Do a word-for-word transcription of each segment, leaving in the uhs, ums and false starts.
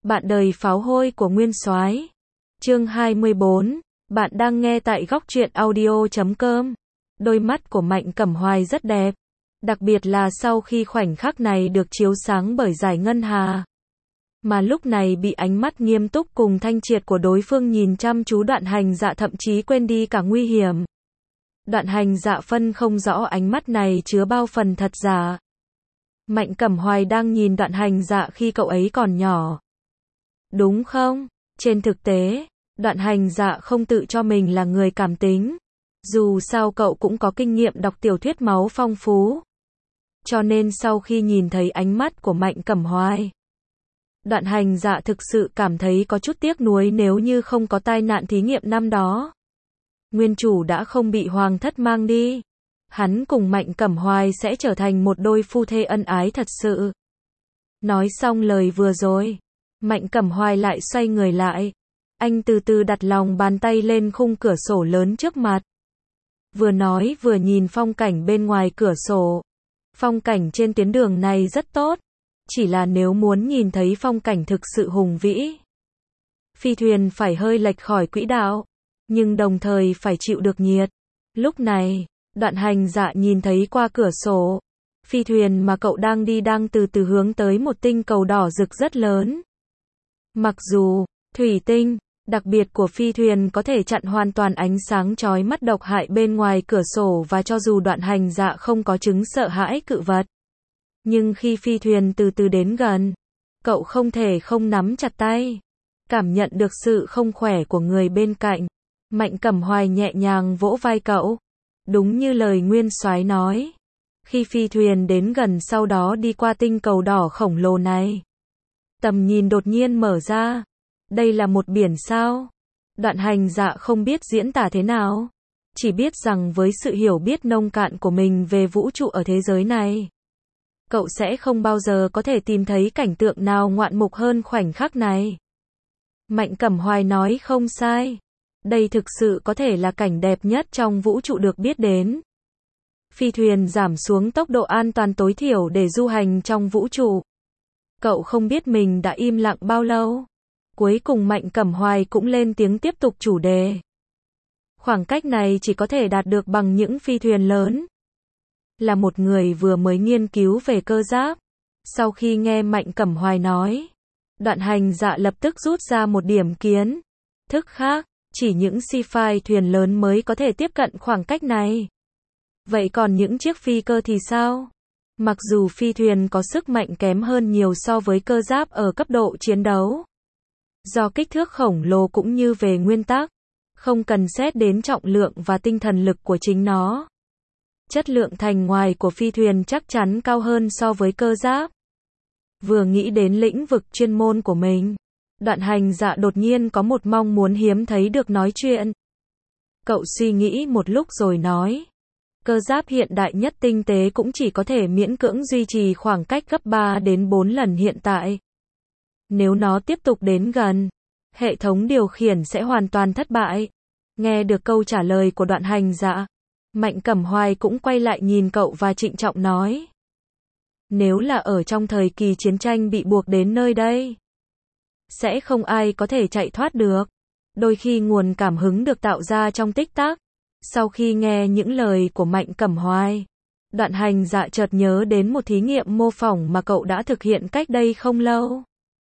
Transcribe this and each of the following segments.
Bạn đời pháo hôi của Nguyên Soái. Chương hai mươi bốn. Bạn đang nghe tại góc truyện audio chấm com. Đôi mắt của Mạnh Cẩm Hoài rất đẹp, đặc biệt là sau khi khoảnh khắc này được chiếu sáng bởi giải ngân hà. Mà lúc này bị ánh mắt nghiêm túc cùng thanh triệt của đối phương nhìn chăm chú Đoạn Hành Dạ thậm chí quên đi cả nguy hiểm. Đoạn Hành Dạ phân không rõ ánh mắt này chứa bao phần thật giả. Mạnh Cẩm Hoài đang nhìn Đoạn Hành Dạ khi cậu ấy còn nhỏ. Đúng không? Trên thực tế, Đoạn Hành Dạ không tự cho mình là người cảm tính. Dù sao cậu cũng có kinh nghiệm đọc tiểu thuyết máu phong phú. Cho nên sau khi nhìn thấy ánh mắt của Mạnh Cẩm Hoài, Đoạn Hành Dạ thực sự cảm thấy có chút tiếc nuối nếu như không có tai nạn thí nghiệm năm đó. Nguyên chủ đã không bị Hoàng thất mang đi. Hắn cùng Mạnh Cẩm Hoài sẽ trở thành một đôi phu thê ân ái thật sự. Nói xong lời vừa rồi, Mạnh Cẩm Hoài lại xoay người lại. Anh từ từ đặt lòng bàn tay lên khung cửa sổ lớn trước mặt. Vừa nói vừa nhìn phong cảnh bên ngoài cửa sổ. Phong cảnh trên tuyến đường này rất tốt. Chỉ là nếu muốn nhìn thấy phong cảnh thực sự hùng vĩ, phi thuyền phải hơi lệch khỏi quỹ đạo, nhưng đồng thời phải chịu được nhiệt. Lúc này, Đoạn Hành Dạ nhìn thấy qua cửa sổ, phi thuyền mà cậu đang đi đang từ từ hướng tới một tinh cầu đỏ rực rất lớn. Mặc dù, thủy tinh, đặc biệt của phi thuyền có thể chặn hoàn toàn ánh sáng chói mắt độc hại bên ngoài cửa sổ và cho dù Đoạn Hành Dạ không có chứng sợ hãi cự vật. Nhưng khi phi thuyền từ từ đến gần, cậu không thể không nắm chặt tay. Cảm nhận được sự không khỏe của người bên cạnh, Mạnh Cẩm Hoài nhẹ nhàng vỗ vai cậu. Đúng như lời Nguyên Soái nói. Khi phi thuyền đến gần sau đó đi qua tinh cầu đỏ khổng lồ này, tầm nhìn đột nhiên mở ra. Đây là một biển sao? Đoạn Hành Dạ không biết diễn tả thế nào. Chỉ biết rằng với sự hiểu biết nông cạn của mình về vũ trụ ở thế giới này, cậu sẽ không bao giờ có thể tìm thấy cảnh tượng nào ngoạn mục hơn khoảnh khắc này. Mạnh Cẩm Hoài nói không sai. Đây thực sự có thể là cảnh đẹp nhất trong vũ trụ được biết đến. Phi thuyền giảm xuống tốc độ an toàn tối thiểu để du hành trong vũ trụ. Cậu không biết mình đã im lặng bao lâu. Cuối cùng Mạnh Cẩm Hoài cũng lên tiếng tiếp tục chủ đề. Khoảng cách này chỉ có thể đạt được bằng những phi thuyền lớn. Là một người vừa mới nghiên cứu về cơ giáp. Sau khi nghe Mạnh Cẩm Hoài nói, Đoạn Hành Dạ lập tức rút ra một điểm kiến thức khác. Chỉ những sci-fi thuyền lớn mới có thể tiếp cận khoảng cách này. Vậy còn những chiếc phi cơ thì sao? Mặc dù phi thuyền có sức mạnh kém hơn nhiều so với cơ giáp ở cấp độ chiến đấu. Do kích thước khổng lồ cũng như về nguyên tắc, không cần xét đến trọng lượng và tinh thần lực của chính nó. Chất lượng thành ngoài của phi thuyền chắc chắn cao hơn so với cơ giáp. Vừa nghĩ đến lĩnh vực chuyên môn của mình, Đoạn Hành Dạ đột nhiên có một mong muốn hiếm thấy được nói chuyện. Cậu suy nghĩ một lúc rồi nói. Cơ giáp hiện đại nhất tinh tế cũng chỉ có thể miễn cưỡng duy trì khoảng cách gấp ba đến bốn lần hiện tại. Nếu nó tiếp tục đến gần, hệ thống điều khiển sẽ hoàn toàn thất bại. Nghe được câu trả lời của Đoạn Hành Dạ, Mạnh Cẩm Hoài cũng quay lại nhìn cậu và trịnh trọng nói. Nếu là ở trong thời kỳ chiến tranh bị buộc đến nơi đây, sẽ không ai có thể chạy thoát được. Đôi khi nguồn cảm hứng được tạo ra trong tích tắc. Sau khi nghe những lời của Mạnh Cẩm Hoài, Đoạn Hành Dạ chợt nhớ đến một thí nghiệm mô phỏng mà cậu đã thực hiện cách đây không lâu.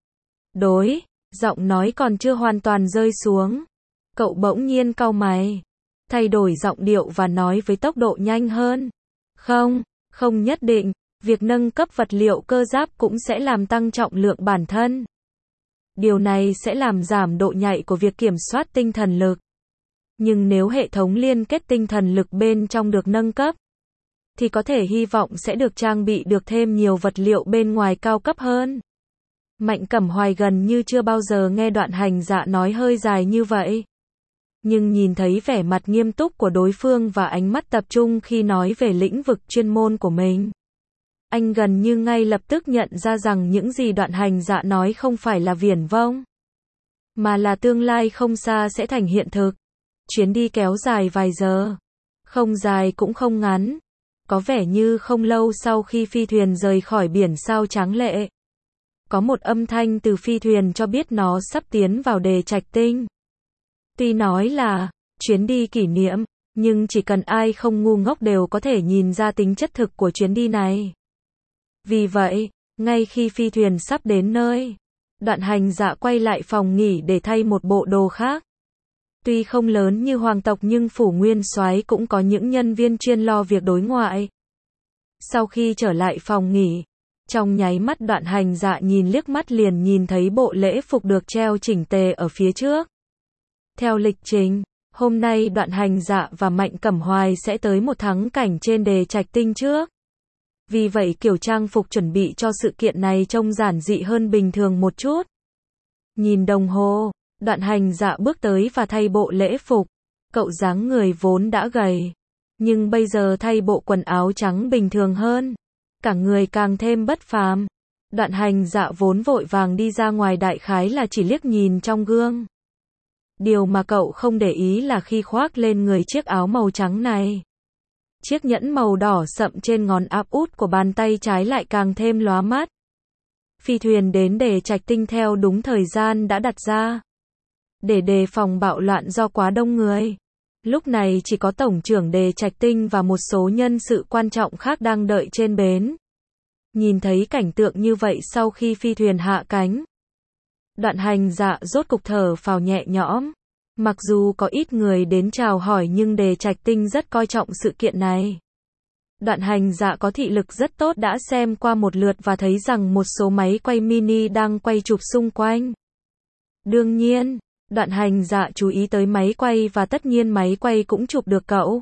Đối, giọng nói còn chưa hoàn toàn rơi xuống. Cậu bỗng nhiên cau mày, thay đổi giọng điệu và nói với tốc độ nhanh hơn. Không, không nhất định, việc nâng cấp vật liệu cơ giáp cũng sẽ làm tăng trọng lượng bản thân. Điều này sẽ làm giảm độ nhạy của việc kiểm soát tinh thần lực. Nhưng nếu hệ thống liên kết tinh thần lực bên trong được nâng cấp, thì có thể hy vọng sẽ được trang bị được thêm nhiều vật liệu bên ngoài cao cấp hơn. Mạnh Cẩm Hoài gần như chưa bao giờ nghe Đoạn Hành Dạ nói hơi dài như vậy. Nhưng nhìn thấy vẻ mặt nghiêm túc của đối phương và ánh mắt tập trung khi nói về lĩnh vực chuyên môn của mình, anh gần như ngay lập tức nhận ra rằng những gì Đoạn Hành Dạ nói không phải là viển vông, mà là tương lai không xa sẽ thành hiện thực. Chuyến đi kéo dài vài giờ, không dài cũng không ngắn. Có vẻ như không lâu sau khi phi thuyền rời khỏi biển sao tráng lệ, có một âm thanh từ phi thuyền cho biết nó sắp tiến vào Đề Trạch Tinh. Tuy nói là chuyến đi kỷ niệm, nhưng chỉ cần ai không ngu ngốc đều có thể nhìn ra tính chất thực của chuyến đi này. Vì vậy, ngay khi phi thuyền sắp đến nơi, Đoạn Hành Dạ quay lại phòng nghỉ để thay một bộ đồ khác. Tuy không lớn như hoàng tộc nhưng phủ nguyên soái cũng có những nhân viên chuyên lo việc đối ngoại. Sau khi trở lại phòng nghỉ, trong nháy mắt Đoạn Hành Dạ nhìn liếc mắt liền nhìn thấy bộ lễ phục được treo chỉnh tề ở phía trước. Theo lịch trình, hôm nay Đoạn Hành Dạ và Mạnh Cẩm Hoài sẽ tới một thắng cảnh trên Đề Trạch Tinh trước. Vì vậy kiểu trang phục chuẩn bị cho sự kiện này trông giản dị hơn bình thường một chút. Nhìn đồng hồ, Đoạn Hành Dạ bước tới và thay bộ lễ phục. Cậu dáng người vốn đã gầy, nhưng bây giờ thay bộ quần áo trắng bình thường hơn, cả người càng thêm bất phàm. Đoạn Hành Dạ vốn vội vàng đi ra ngoài đại khái là chỉ liếc nhìn trong gương. Điều mà cậu không để ý là khi khoác lên người chiếc áo màu trắng này, chiếc nhẫn màu đỏ sậm trên ngón áp út của bàn tay trái lại càng thêm lóa mắt. Phi thuyền đến Đề Trạch Tinh theo đúng thời gian đã đặt ra, để đề phòng bạo loạn do quá đông người. Lúc này chỉ có tổng trưởng Đề Trạch Tinh và một số nhân sự quan trọng khác đang đợi trên bến. Nhìn thấy cảnh tượng như vậy sau khi phi thuyền hạ cánh, Đoạn Hành Dạ rốt cục thở phào nhẹ nhõm. Mặc dù có ít người đến chào hỏi nhưng Đề Trạch Tinh rất coi trọng sự kiện này. Đoạn Hành Dạ có thị lực rất tốt đã xem qua một lượt và thấy rằng một số máy quay mini đang quay chụp xung quanh. Đương nhiên, Đoạn Hành Dạ chú ý tới máy quay và tất nhiên máy quay cũng chụp được cậu.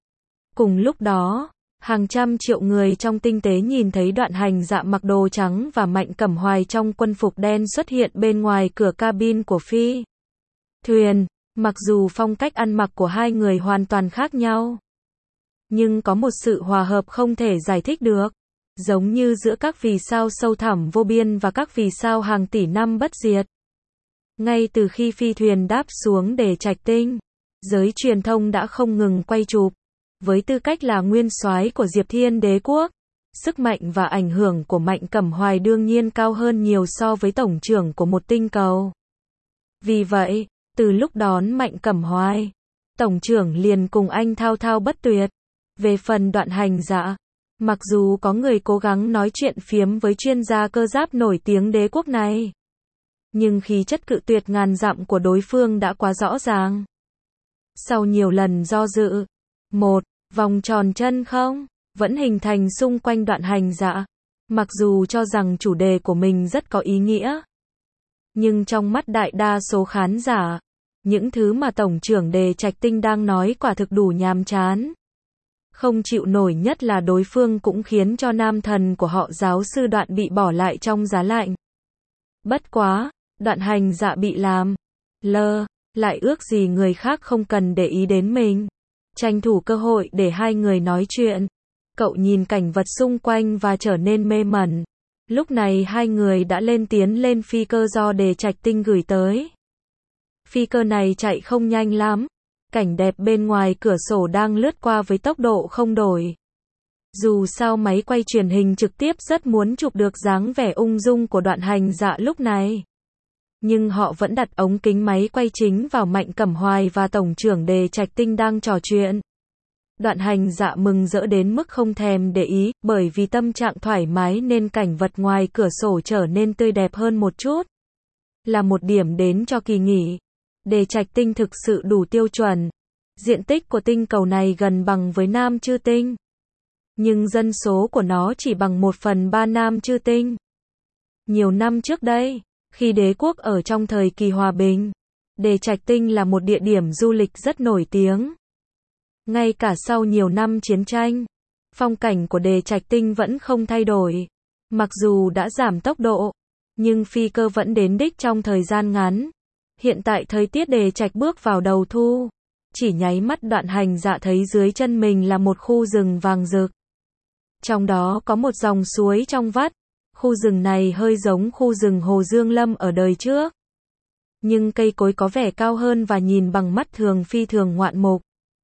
Cùng lúc đó, hàng trăm triệu người trong tinh tế nhìn thấy Đoạn Hành Dạ mặc đồ trắng và Mạnh Cẩm Hoài trong quân phục đen xuất hiện bên ngoài cửa cabin của phi thuyền. Mặc dù phong cách ăn mặc của hai người hoàn toàn khác nhau, nhưng có một sự hòa hợp không thể giải thích được, giống như giữa các vì sao sâu thẳm vô biên và các vì sao hàng tỷ năm bất diệt. Ngay từ khi phi thuyền đáp xuống Đề Trạch Tinh, giới truyền thông đã không ngừng quay chụp. Với tư cách là nguyên soái của Diệp Thiên Đế quốc, sức mạnh và ảnh hưởng của Mạnh Cẩm Hoài đương nhiên cao hơn nhiều so với tổng trưởng của một tinh cầu. Vì vậy, từ lúc đón Mạnh Cẩm Hoài, tổng trưởng liền cùng anh thao thao bất tuyệt. Về phần Đoạn Hành Dạ, mặc dù có người cố gắng nói chuyện phiếm với chuyên gia cơ giáp nổi tiếng đế quốc này, nhưng khí chất cự tuyệt ngàn dặm của đối phương đã quá rõ ràng. Sau nhiều lần do dự, một vòng tròn chân không vẫn hình thành xung quanh Đoạn Hành Dạ. Mặc dù cho rằng chủ đề của mình rất có ý nghĩa, nhưng trong mắt đại đa số khán giả, những thứ mà tổng trưởng Đề Trạch Tinh đang nói quả thực đủ nhàm chán. Không chịu nổi nhất là đối phương cũng khiến cho nam thần của họ giáo sư Đoạn bị bỏ lại trong giá lạnh. Bất quá, Đoạn Hành Dạ bị làm lơ, lại ước gì người khác không cần để ý đến mình. Tranh thủ cơ hội để hai người nói chuyện. Cậu nhìn cảnh vật xung quanh và trở nên mê mẩn. Lúc này hai người đã lên tiến lên phi cơ do Đề Trạch Tinh gửi tới. Phi cơ này chạy không nhanh lắm. Cảnh đẹp bên ngoài cửa sổ đang lướt qua với tốc độ không đổi. Dù sao máy quay truyền hình trực tiếp rất muốn chụp được dáng vẻ ung dung của Đoạn Hành Dạ lúc này. Nhưng họ vẫn đặt ống kính máy quay chính vào Mạnh Cẩm Hoài và tổng trưởng Đề Trạch Tinh đang trò chuyện. Đoạn Hành Dạ mừng rỡ đến mức không thèm để ý, bởi vì tâm trạng thoải mái nên cảnh vật ngoài cửa sổ trở nên tươi đẹp hơn một chút. Là một điểm đến cho kỳ nghỉ. Đề Trạch Tinh thực sự đủ tiêu chuẩn. Diện tích của tinh cầu này gần bằng với Nam Chư Tinh. Nhưng dân số của nó chỉ bằng một phần ba Nam Chư Tinh. Nhiều năm trước đây, khi đế quốc ở trong thời kỳ hòa bình, Đề Trạch Tinh là một địa điểm du lịch rất nổi tiếng. Ngay cả sau nhiều năm chiến tranh, phong cảnh của Đề Trạch Tinh vẫn không thay đổi. Mặc dù đã giảm tốc độ, nhưng phi cơ vẫn đến đích trong thời gian ngắn. Hiện tại thời tiết Đề Trạch bước vào đầu thu, chỉ nháy mắt Đoạn Hành Dạ thấy dưới chân mình là một khu rừng vàng rực. Trong đó có một dòng suối trong vắt. Khu rừng này hơi giống khu rừng Hồ Dương Lâm ở đời trước. Nhưng cây cối có vẻ cao hơn và nhìn bằng mắt thường phi thường ngoạn mục.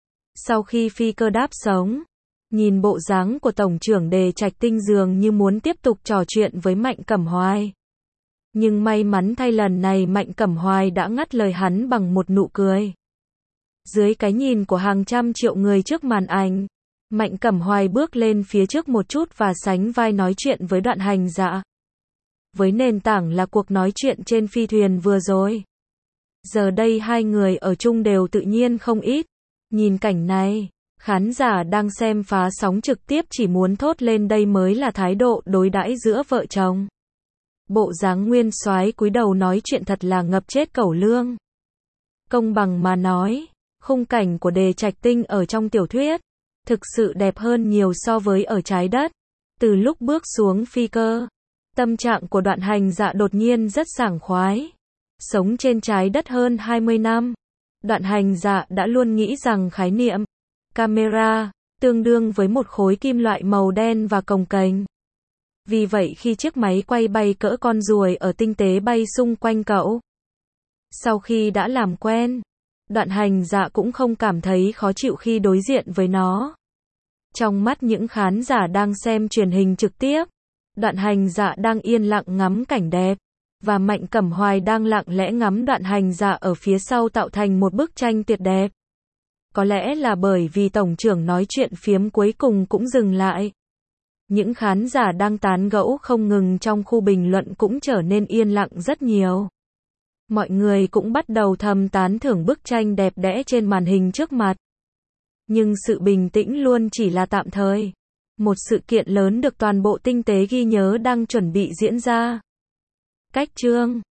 Sau khi phi cơ đáp xuống, nhìn bộ dáng của tổng trưởng Đề Trạch Tinh dường như muốn tiếp tục trò chuyện với Mạnh Cẩm Hoài. Nhưng may mắn thay lần này Mạnh Cẩm Hoài đã ngắt lời hắn bằng một nụ cười. Dưới cái nhìn của hàng trăm triệu người trước màn ảnh, Mạnh Cẩm Hoài bước lên phía trước một chút và sánh vai nói chuyện với Đoạn Hành Dạ. Với nền tảng là cuộc nói chuyện trên phi thuyền vừa rồi. Giờ đây hai người ở chung đều tự nhiên không ít. Nhìn cảnh này, khán giả đang xem phá sóng trực tiếp chỉ muốn thốt lên đây mới là thái độ đối đãi giữa vợ chồng. Bộ dáng Nguyên Soái cúi đầu nói chuyện thật là ngập chết cẩu lương. Công bằng mà nói, khung cảnh của Đề Trạch Tinh ở trong tiểu thuyết thực sự đẹp hơn nhiều so với ở trái đất. Từ lúc bước xuống phi cơ, tâm trạng của Đoạn Hành Dạ đột nhiên rất sảng khoái. Sống trên trái đất hơn hai mươi năm, Đoạn Hành Dạ đã luôn nghĩ rằng khái niệm camera tương đương với một khối kim loại màu đen và cồng kềnh. Vì vậy khi chiếc máy quay bay cỡ con ruồi ở tinh tế bay xung quanh cậu, sau khi đã làm quen, Đoạn Hành Dạ cũng không cảm thấy khó chịu khi đối diện với nó. Trong mắt những khán giả đang xem truyền hình trực tiếp, Đoạn Hành Dạ đang yên lặng ngắm cảnh đẹp, và Mạnh Cẩm Hoài đang lặng lẽ ngắm Đoạn Hành Dạ ở phía sau tạo thành một bức tranh tuyệt đẹp. Có lẽ là bởi vì tổng trưởng nói chuyện phiếm cuối cùng cũng dừng lại. Những khán giả đang tán gẫu không ngừng trong khu bình luận cũng trở nên yên lặng rất nhiều. Mọi người cũng bắt đầu thầm tán thưởng bức tranh đẹp đẽ trên màn hình trước mặt. Nhưng sự bình tĩnh luôn chỉ là tạm thời. Một sự kiện lớn được toàn bộ tinh tế ghi nhớ đang chuẩn bị diễn ra. Cách chương